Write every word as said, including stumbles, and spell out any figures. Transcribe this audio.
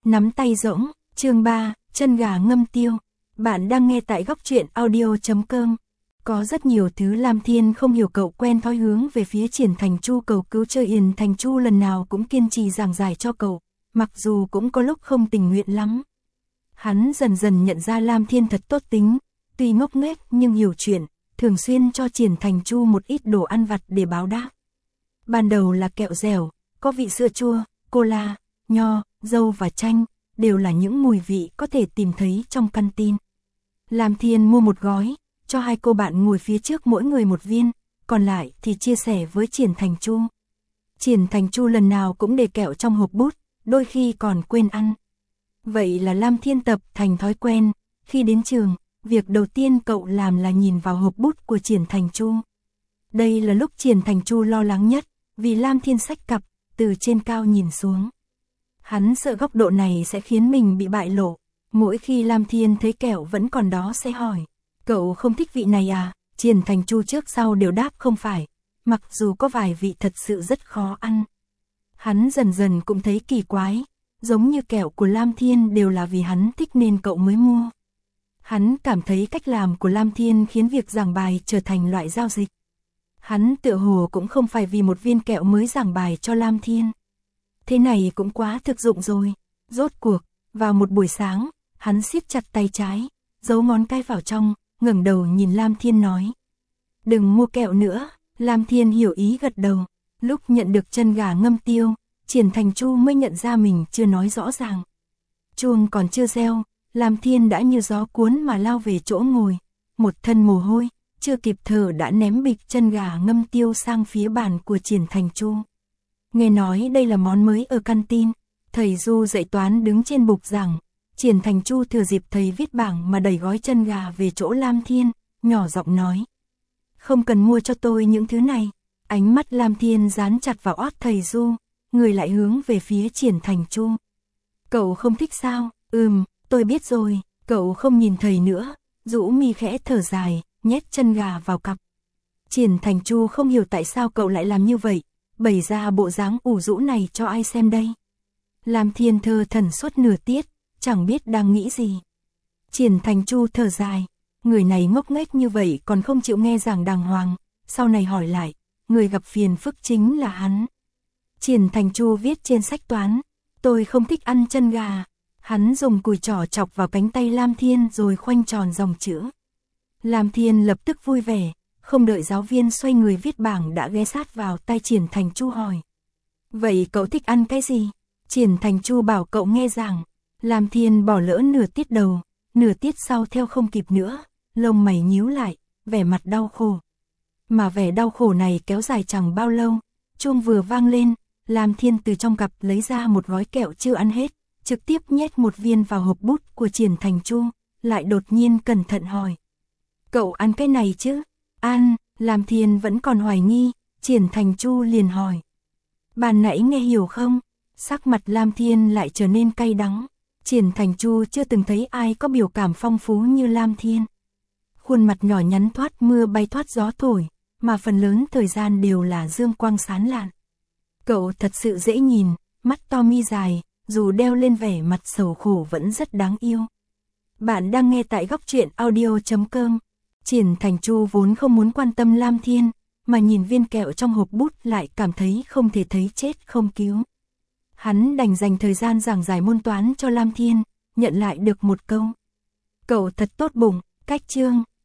Nắm tay rỗng, chương ba, chân gà ngâm tiêu. Bạn đang nghe tại góc truyện audio chấm com. Có rất nhiều thứ Lam Thiên không hiểu, cậu quen thói hướng về phía Triển Thành Chu cầu cứu chơi Yển Thành Chu lần nào cũng kiên trì giảng giải cho cậu, mặc dù cũng có lúc không tình nguyện lắm. Hắn dần dần nhận ra Lam Thiên thật tốt tính, tuy ngốc nghếch nhưng hiểu chuyện, thường xuyên cho Triển Thành Chu một ít đồ ăn vặt để báo đáp. Ban đầu là kẹo dẻo, có vị sữa chua, cola, nho, dâu và chanh, đều là những mùi vị có thể tìm thấy trong căn tin. Lam Thiên mua một gói, cho hai cô bạn ngồi phía trước mỗi người một viên, còn lại thì chia sẻ với Triển Thành Chu. Triển Thành Chu lần nào cũng để kẹo trong hộp bút, đôi khi còn quên ăn. Vậy là Lam Thiên tập thành thói quen, khi đến trường, việc đầu tiên cậu làm là nhìn vào hộp bút của Triển Thành Chu. Đây là lúc Triển Thành Chu lo lắng nhất, vì Lam Thiên xách cặp, từ trên cao nhìn xuống. Hắn sợ góc độ này sẽ khiến mình bị bại lộ, mỗi khi Lam Thiên thấy kẹo vẫn còn đó sẽ hỏi, cậu không thích vị này à? Triển Thành Chu trước sau đều đáp không phải, mặc dù có vài vị thật sự rất khó ăn. Hắn dần dần cũng thấy kỳ quái, giống như kẹo của Lam Thiên đều là vì hắn thích nên cậu mới mua. Hắn cảm thấy cách làm của Lam Thiên khiến việc giảng bài trở thành loại giao dịch. Hắn tựa hồ cũng không phải vì một viên kẹo mới giảng bài cho Lam Thiên. Thế này cũng quá thực dụng rồi. Rốt cuộc, vào một buổi sáng, hắn siết chặt tay trái, giấu ngón cái vào trong, ngẩng đầu nhìn Lam Thiên nói. Đừng mua kẹo nữa. Lam Thiên hiểu ý gật đầu. Lúc nhận được chân gà ngâm tiêu, Triển Thành Chu mới nhận ra mình chưa nói rõ ràng. Chuông còn chưa reo, Lam Thiên đã như gió cuốn mà lao về chỗ ngồi. Một thân mồ hôi, chưa kịp thở đã ném bịch chân gà ngâm tiêu sang phía bàn của Triển Thành Chu. Nghe nói đây là món mới ở căn tin, thầy Du dạy toán đứng trên bục giảng. Triển Thành Chu thừa dịp thầy viết bảng mà đẩy gói chân gà về chỗ Lam Thiên, nhỏ giọng nói. Không cần mua cho tôi những thứ này. Ánh mắt Lam Thiên dán chặt vào ót thầy Du, người lại hướng về phía Triển Thành Chu. Cậu không thích sao? Ừm, tôi biết rồi. Cậu không nhìn thầy nữa, rũ mi khẽ thở dài, nhét chân gà vào cặp. Triển Thành Chu không hiểu tại sao cậu lại làm như vậy, bày ra bộ dáng ủ rũ này cho ai xem đây. Lam Thiên thơ thẩn suốt nửa tiết, chẳng biết đang nghĩ gì. Triển Thành Chu thở dài, người này ngốc nghếch như vậy còn không chịu nghe giảng đàng hoàng, sau này hỏi lại, người gặp phiền phức chính là hắn. Triển Thành Chu viết trên sách toán, tôi không thích ăn chân gà. Hắn dùng cùi trỏ chọc vào cánh tay Lam Thiên rồi khoanh tròn dòng chữ. Lam Thiên lập tức vui vẻ, không đợi giáo viên xoay người viết bảng đã ghé sát vào tai Triển Thành Chu hỏi. Vậy cậu thích ăn cái gì? Triển Thành Chu bảo cậu nghe giảng. Lam Thiên bỏ lỡ nửa tiết đầu, nửa tiết sau theo không kịp nữa, lông mày nhíu lại, vẻ mặt đau khổ. Mà vẻ đau khổ này kéo dài chẳng bao lâu, chuông vừa vang lên, Lam Thiên từ trong cặp lấy ra một gói kẹo chưa ăn hết, trực tiếp nhét một viên vào hộp bút của Triển Thành Chu, lại đột nhiên cẩn thận hỏi. Cậu ăn cái này chứ? Ăn. Lam Thiên vẫn còn hoài nghi, Triển Thành Chu liền hỏi. Bạn nãy nghe hiểu không? Sắc mặt Lam Thiên lại trở nên cay đắng. Triển Thành Chu chưa từng thấy ai có biểu cảm phong phú như Lam Thiên. Khuôn mặt nhỏ nhắn thoát mưa bay thoát gió thổi, mà phần lớn thời gian đều là dương quang sáng lạn. Cậu thật sự dễ nhìn, mắt to mi dài, dù đeo lên vẻ mặt sầu khổ vẫn rất đáng yêu. Bạn đang nghe tại góc truyện audio chấm com. Triển Thành Chu vốn không muốn quan tâm Lam Thiên, mà nhìn viên kẹo trong hộp bút lại cảm thấy không thể thấy chết không cứu. Hắn đành dành thời gian giảng giải môn toán cho Lam Thiên, nhận lại được một câu. Cậu thật tốt bụng, cách chương.